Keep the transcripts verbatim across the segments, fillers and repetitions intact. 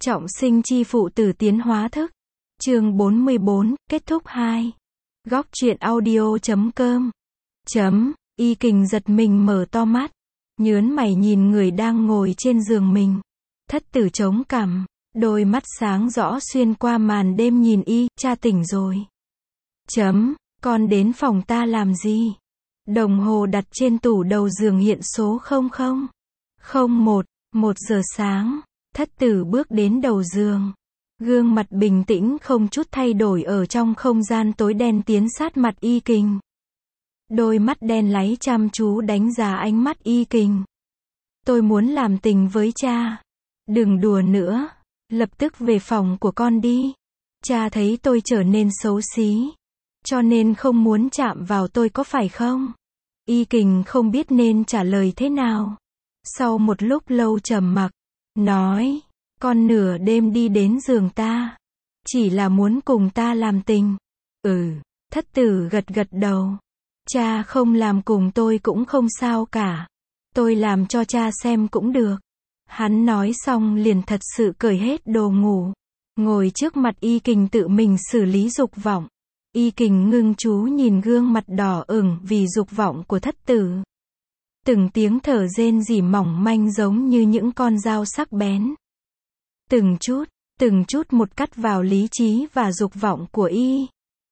Trọng sinh chi phụ tử tiến hóa thức. Chương bốn mươi bốn, kết thúc hai. Góc truyện audio chấm com. Chấm, Y Kình giật mình mở to mắt. Nhớn mày nhìn người đang ngồi trên giường mình. Thất tử chống cằm, đôi mắt sáng rõ xuyên qua màn đêm nhìn Y, cha tỉnh rồi. Chấm, con đến phòng ta làm gì? Đồng hồ đặt trên tủ đầu giường hiện số không không. không một, một giờ sáng. Thất tử bước đến đầu giường. Gương mặt bình tĩnh không chút thay đổi ở trong không gian tối đen tiến sát mặt Y Kình. Đôi mắt đen láy chăm chú đánh giá ánh mắt Y Kình. Tôi muốn làm tình với cha. Đừng đùa nữa. Lập tức về phòng của con đi. Cha thấy tôi trở nên xấu xí. Cho nên không muốn chạm vào tôi có phải không? Y Kình không biết nên trả lời thế nào. Sau một lúc lâu trầm mặc, nói, con nửa đêm đi đến giường ta. Chỉ là muốn cùng ta làm tình. Ừ, thất tử gật gật đầu. Cha không làm cùng tôi cũng không sao cả. Tôi làm cho cha xem cũng được. Hắn nói xong liền thật sự cởi hết đồ ngủ. Ngồi trước mặt Y Kình tự mình xử lý dục vọng. Y Kình ngưng chú nhìn gương mặt đỏ ửng vì dục vọng của thất tử. Từng tiếng thở rên rỉ mỏng manh giống như những con dao sắc bén. Từng chút, từng chút một cắt vào lý trí và dục vọng của Y.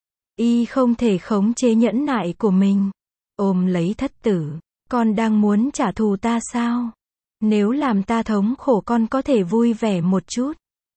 Y không thể khống chế nhẫn nại của mình. Ôm lấy thất tử. Con đang muốn trả thù ta sao? Nếu làm ta thống khổ con có thể vui vẻ một chút.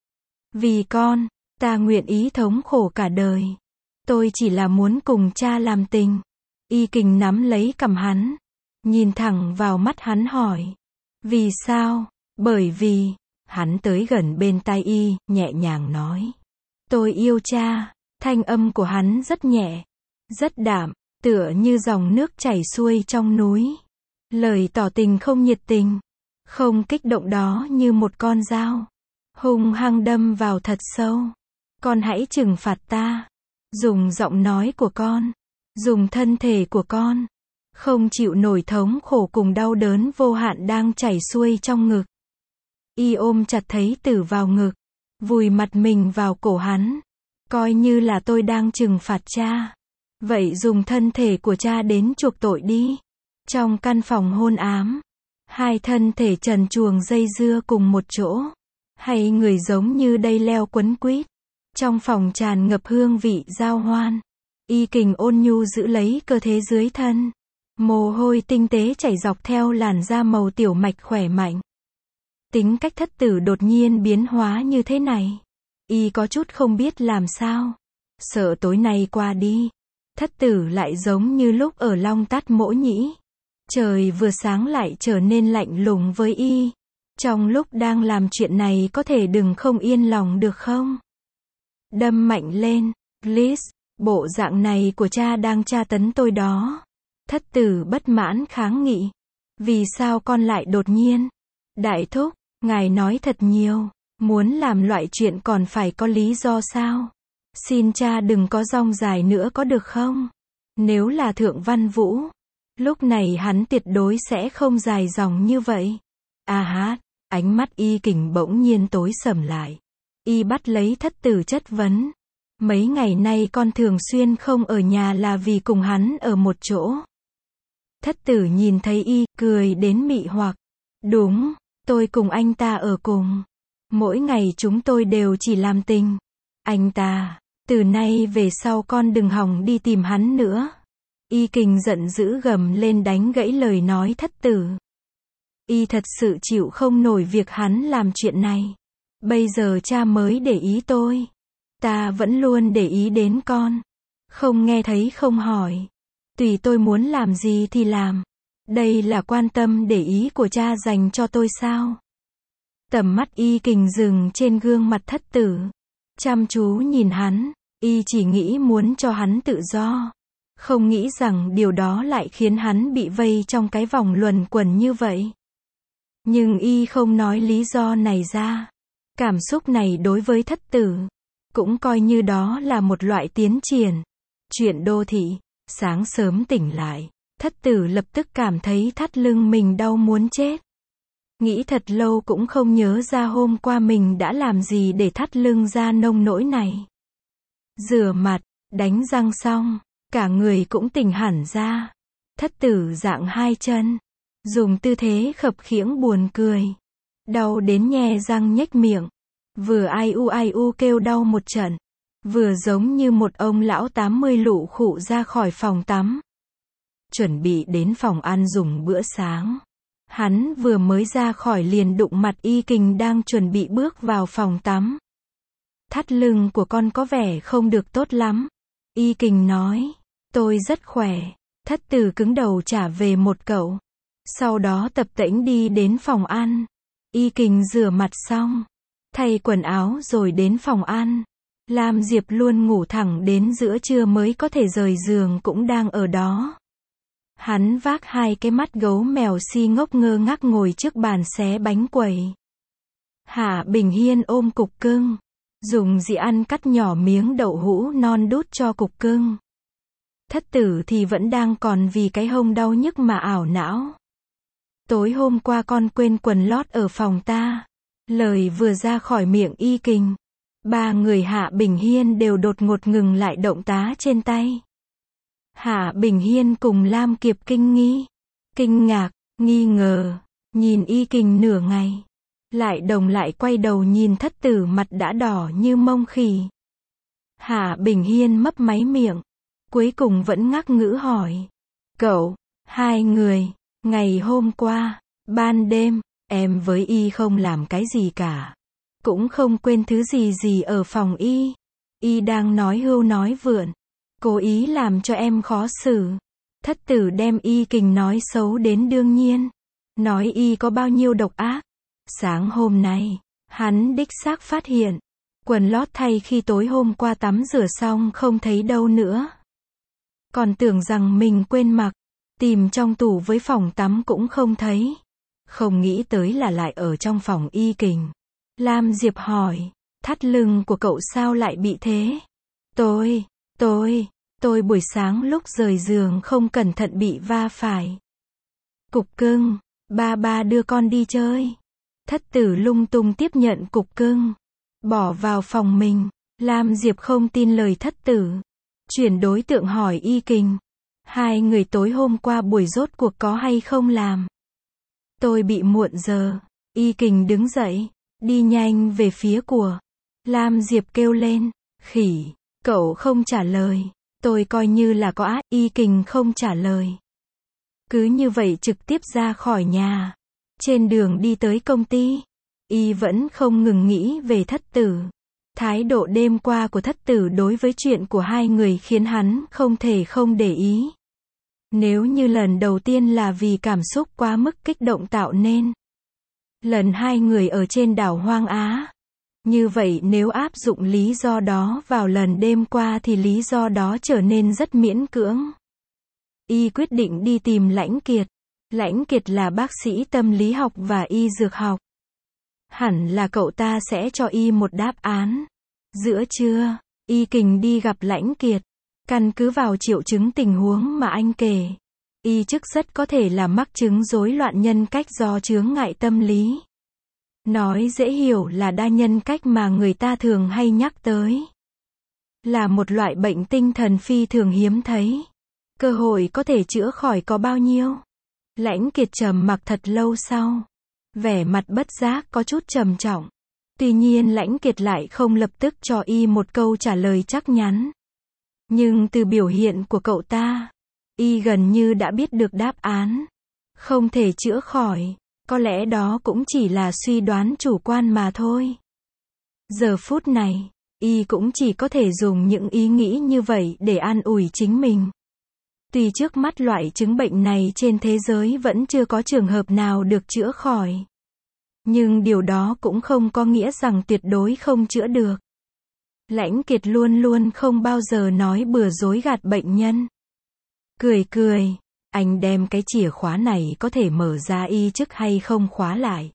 Vì con, ta nguyện ý thống khổ cả đời. Tôi chỉ là muốn cùng cha làm tình. Y Kình nắm lấy cằm hắn. Nhìn thẳng vào mắt hắn hỏi. Vì sao? Bởi vì, hắn tới gần bên tai Y, nhẹ nhàng nói. Tôi yêu cha. Thanh âm của hắn rất nhẹ, rất đạm, tựa như dòng nước chảy xuôi trong núi. Lời tỏ tình không nhiệt tình, không kích động đó như một con dao. Hung hăng đâm vào thật sâu. Con hãy trừng phạt ta. Dùng giọng nói của con. Dùng thân thể của con. Không chịu nổi thống khổ cùng đau đớn vô hạn đang chảy xuôi trong ngực. Y ôm chặt thấy tử vào ngực. Vùi mặt mình vào cổ hắn. Coi như là tôi đang trừng phạt cha. Vậy dùng thân thể của cha đến chuộc tội đi. Trong căn phòng hôn ám. Hai thân thể trần truồng dây dưa cùng một chỗ. Hay người giống như dây leo quấn quýt. Trong phòng tràn ngập hương vị giao hoan. Y Kình ôn nhu giữ lấy cơ thể dưới thân. Mồ hôi tinh tế chảy dọc theo làn da màu tiểu mạch khỏe mạnh. Tính cách thất tử đột nhiên biến hóa như thế này. Y có chút không biết làm sao. Sợ tối nay qua đi. Thất tử lại giống như lúc ở Long Tát Mỗ Nhĩ. Trời vừa sáng lại trở nên lạnh lùng với Y. Trong lúc đang làm chuyện này có thể đừng không yên lòng được không? Đâm mạnh lên. Please. Bộ dạng này của cha đang tra tấn tôi đó. Thất tử bất mãn kháng nghị. Vì sao con lại đột nhiên? Đại thúc, ngài nói thật nhiều. Muốn làm loại chuyện còn phải có lý do sao? Xin cha đừng có dong dài nữa có được không? Nếu là Thượng Văn Vũ, lúc này hắn tuyệt đối sẽ không dài dòng như vậy. À hát, ánh mắt Y Kình bỗng nhiên tối sầm lại. Y bắt lấy thất tử chất vấn. Mấy ngày nay con thường xuyên không ở nhà là vì cùng hắn ở một chỗ. Thất tử nhìn thấy Y, cười đến mị hoặc. Đúng, tôi cùng anh ta ở cùng. Mỗi ngày chúng tôi đều chỉ làm tình. Anh ta, từ nay về sau con đừng hòng đi tìm hắn nữa. Y Kình giận dữ gầm lên đánh gãy lời nói thất tử. Y thật sự chịu không nổi việc hắn làm chuyện này. Bây giờ cha mới để ý tôi. Ta vẫn luôn để ý đến con. Không nghe thấy không hỏi. Tùy tôi muốn làm gì thì làm. Đây là quan tâm để ý của cha dành cho tôi sao? Tầm mắt Y Kình dừng trên gương mặt thất tử. Chăm chú nhìn hắn. Y chỉ nghĩ muốn cho hắn tự do. Không nghĩ rằng điều đó lại khiến hắn bị vây trong cái vòng luẩn quẩn như vậy. Nhưng Y không nói lý do này ra. Cảm xúc này đối với thất tử cũng coi như đó là một loại tiến triển. Chuyện đô thị. Sáng sớm tỉnh lại. Thất tử lập tức cảm thấy thắt lưng mình đau muốn chết. Nghĩ thật lâu cũng không nhớ ra hôm qua mình đã làm gì để thắt lưng ra nông nỗi này. Rửa mặt, đánh răng xong, cả người cũng tỉnh hẳn ra. Thất tử dạng hai chân, dùng tư thế khập khiễng buồn cười. Đau đến nhe răng nhếch miệng. Vừa ai u ai u kêu đau một trận. Vừa giống như một ông lão tám mươi lụ khụ ra khỏi phòng tắm. Chuẩn bị đến phòng ăn dùng bữa sáng. Hắn vừa mới ra khỏi liền đụng mặt Y Kình đang chuẩn bị bước vào phòng tắm. Thắt lưng của con có vẻ không được tốt lắm. Y Kình nói, tôi rất khỏe. Thất tử cứng đầu trả về một cậu. Sau đó tập tễnh đi đến phòng ăn. Y Kình rửa mặt xong, thay quần áo rồi đến phòng ăn. Lam Diệp luôn ngủ thẳng đến giữa trưa mới có thể rời giường cũng đang ở đó. Hắn vác hai cái mắt gấu mèo si ngốc ngơ ngác ngồi trước bàn xé bánh quẩy. Hạ Bình Hiên ôm cục cưng, dùng dĩa ăn cắt nhỏ miếng đậu hũ non đút cho cục cưng. Thất tử thì vẫn đang còn vì cái hông đau nhức mà ảo não. Tối hôm qua con quên quần lót ở phòng ta. Lời vừa ra khỏi miệng Y Kình, ba người Hạ Bình Hiên đều đột ngột ngừng lại động tá trên tay. Hạ Bình Hiên cùng Lam Kiệt kinh nghi, kinh ngạc, nghi ngờ, nhìn Y Kình nửa ngày. Lại đồng lại quay đầu nhìn thất tử mặt đã đỏ như mông khỉ. Hạ Bình Hiên mấp máy miệng, cuối cùng vẫn ngắc ngữ hỏi. Cậu, hai người, ngày hôm qua, ban đêm, em với Y không làm cái gì cả. Cũng không quên thứ gì gì ở phòng Y. Y đang nói hưu nói vượn. Cố ý làm cho em khó xử. Thất tử đem Y Kình nói xấu đến đương nhiên. Nói Y có bao nhiêu độc ác. Sáng hôm nay, hắn đích xác phát hiện. Quần lót thay khi tối hôm qua tắm rửa xong không thấy đâu nữa. Còn tưởng rằng mình quên mặc. Tìm trong tủ với phòng tắm cũng không thấy. Không nghĩ tới là lại ở trong phòng Y Kình. Lam Diệp hỏi, thắt lưng của cậu sao lại bị thế? Tôi, tôi, tôi buổi sáng lúc rời giường không cẩn thận bị va phải. Cục cưng, ba ba đưa con đi chơi. Thất tử lung tung tiếp nhận cục cưng, bỏ vào phòng mình. Lam Diệp không tin lời thất tử. Chuyển đối tượng hỏi Y Kình. Hai người tối hôm qua buổi rốt cuộc có hay không làm? Tôi bị muộn giờ. Y Kình đứng dậy, đi nhanh về phía của. Lam Diệp kêu lên, khỉ, cậu không trả lời. Tôi coi như là có á. Y Kình không trả lời. Cứ như vậy trực tiếp ra khỏi nhà. Trên đường đi tới công ty, Y vẫn không ngừng nghĩ về thất tử. Thái độ đêm qua của thất tử đối với chuyện của hai người khiến hắn không thể không để ý. Nếu như lần đầu tiên là vì cảm xúc quá mức kích động tạo nên. Lần hai người ở trên đảo Hoang Á. Như vậy nếu áp dụng lý do đó vào lần đêm qua thì lý do đó trở nên rất miễn cưỡng. Y quyết định đi tìm Lãnh Kiệt. Lãnh Kiệt là bác sĩ tâm lý học và y dược học. Hẳn là cậu ta sẽ cho Y một đáp án. Giữa trưa, Y Kình đi gặp Lãnh Kiệt. Căn cứ vào triệu chứng tình huống mà anh kể, Y chức rất có thể là mắc chứng rối loạn nhân cách do chướng ngại tâm lý. Nói dễ hiểu là đa nhân cách mà người ta thường hay nhắc tới. Là một loại bệnh tinh thần phi thường hiếm thấy. Cơ hội có thể chữa khỏi có bao nhiêu? Lãnh Kiệt trầm mặc thật lâu sau. Vẻ mặt bất giác có chút trầm trọng. Tuy nhiên Lãnh Kiệt lại không lập tức cho Y một câu trả lời chắc chắn. Nhưng từ biểu hiện của cậu ta, Y gần như đã biết được đáp án. Không thể chữa khỏi. Có lẽ đó cũng chỉ là suy đoán chủ quan mà thôi. Giờ phút này, Y cũng chỉ có thể dùng những ý nghĩ như vậy để an ủi chính mình. Tuy trước mắt loại chứng bệnh này trên thế giới vẫn chưa có trường hợp nào được chữa khỏi. Nhưng điều đó cũng không có nghĩa rằng tuyệt đối không chữa được. Lãnh Kiệt luôn luôn không bao giờ nói bừa dối gạt bệnh nhân. Cười cười, anh đem cái chìa khóa này có thể mở ra y chức hay không khóa lại.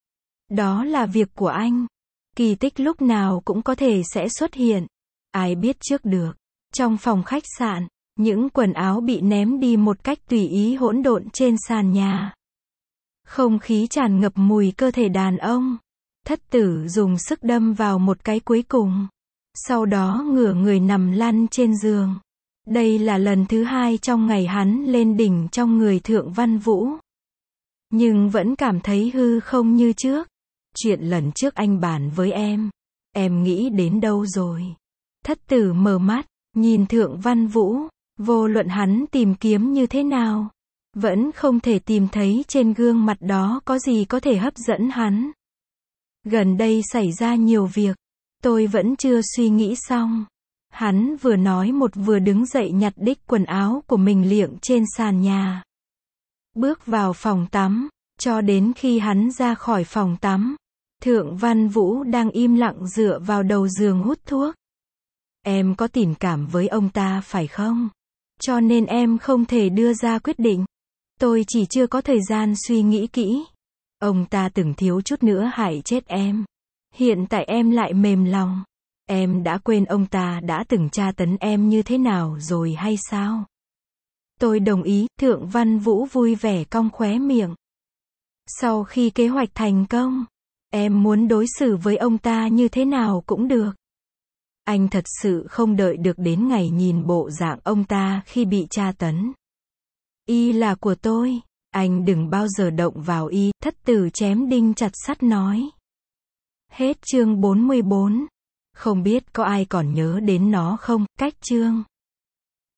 Đó là việc của anh. Kỳ tích lúc nào cũng có thể sẽ xuất hiện. Ai biết trước được. Trong phòng khách sạn, những quần áo bị ném đi một cách tùy ý hỗn độn trên sàn nhà. Không khí tràn ngập mùi cơ thể đàn ông. Thất tử dùng sức đâm vào một cái cuối cùng. Sau đó ngửa người nằm lăn trên giường. Đây là lần thứ hai trong ngày hắn lên đỉnh trong người Thượng Văn Vũ. Nhưng vẫn cảm thấy hư không như trước. Chuyện lần trước anh bàn với em. Em nghĩ đến đâu rồi? Thất tử mở mắt, nhìn Thượng Văn Vũ. Vô luận hắn tìm kiếm như thế nào, vẫn không thể tìm thấy trên gương mặt đó có gì có thể hấp dẫn hắn. Gần đây xảy ra nhiều việc. Tôi vẫn chưa suy nghĩ xong. Hắn vừa nói một vừa đứng dậy nhặt đích quần áo của mình liệng trên sàn nhà. Bước vào phòng tắm. Cho đến khi hắn ra khỏi phòng tắm, Thượng Văn Vũ đang im lặng dựa vào đầu giường hút thuốc. Em có tình cảm với ông ta phải không? Cho nên em không thể đưa ra quyết định. Tôi chỉ chưa có thời gian suy nghĩ kỹ. Ông ta từng thiếu chút nữa hại chết em. Hiện tại em lại mềm lòng. Em đã quên ông ta đã từng tra tấn em như thế nào rồi hay sao? Tôi đồng ý, Thượng Văn Vũ vui vẻ cong khóe miệng. Sau khi kế hoạch thành công, em muốn đối xử với ông ta như thế nào cũng được. Anh thật sự không đợi được đến ngày nhìn bộ dạng ông ta khi bị tra tấn. Y là của tôi, anh đừng bao giờ động vào y, thất tử chém đinh chặt sắt nói. Hết chương bốn mươi bốn. Không biết có ai còn nhớ đến nó không? Cách chương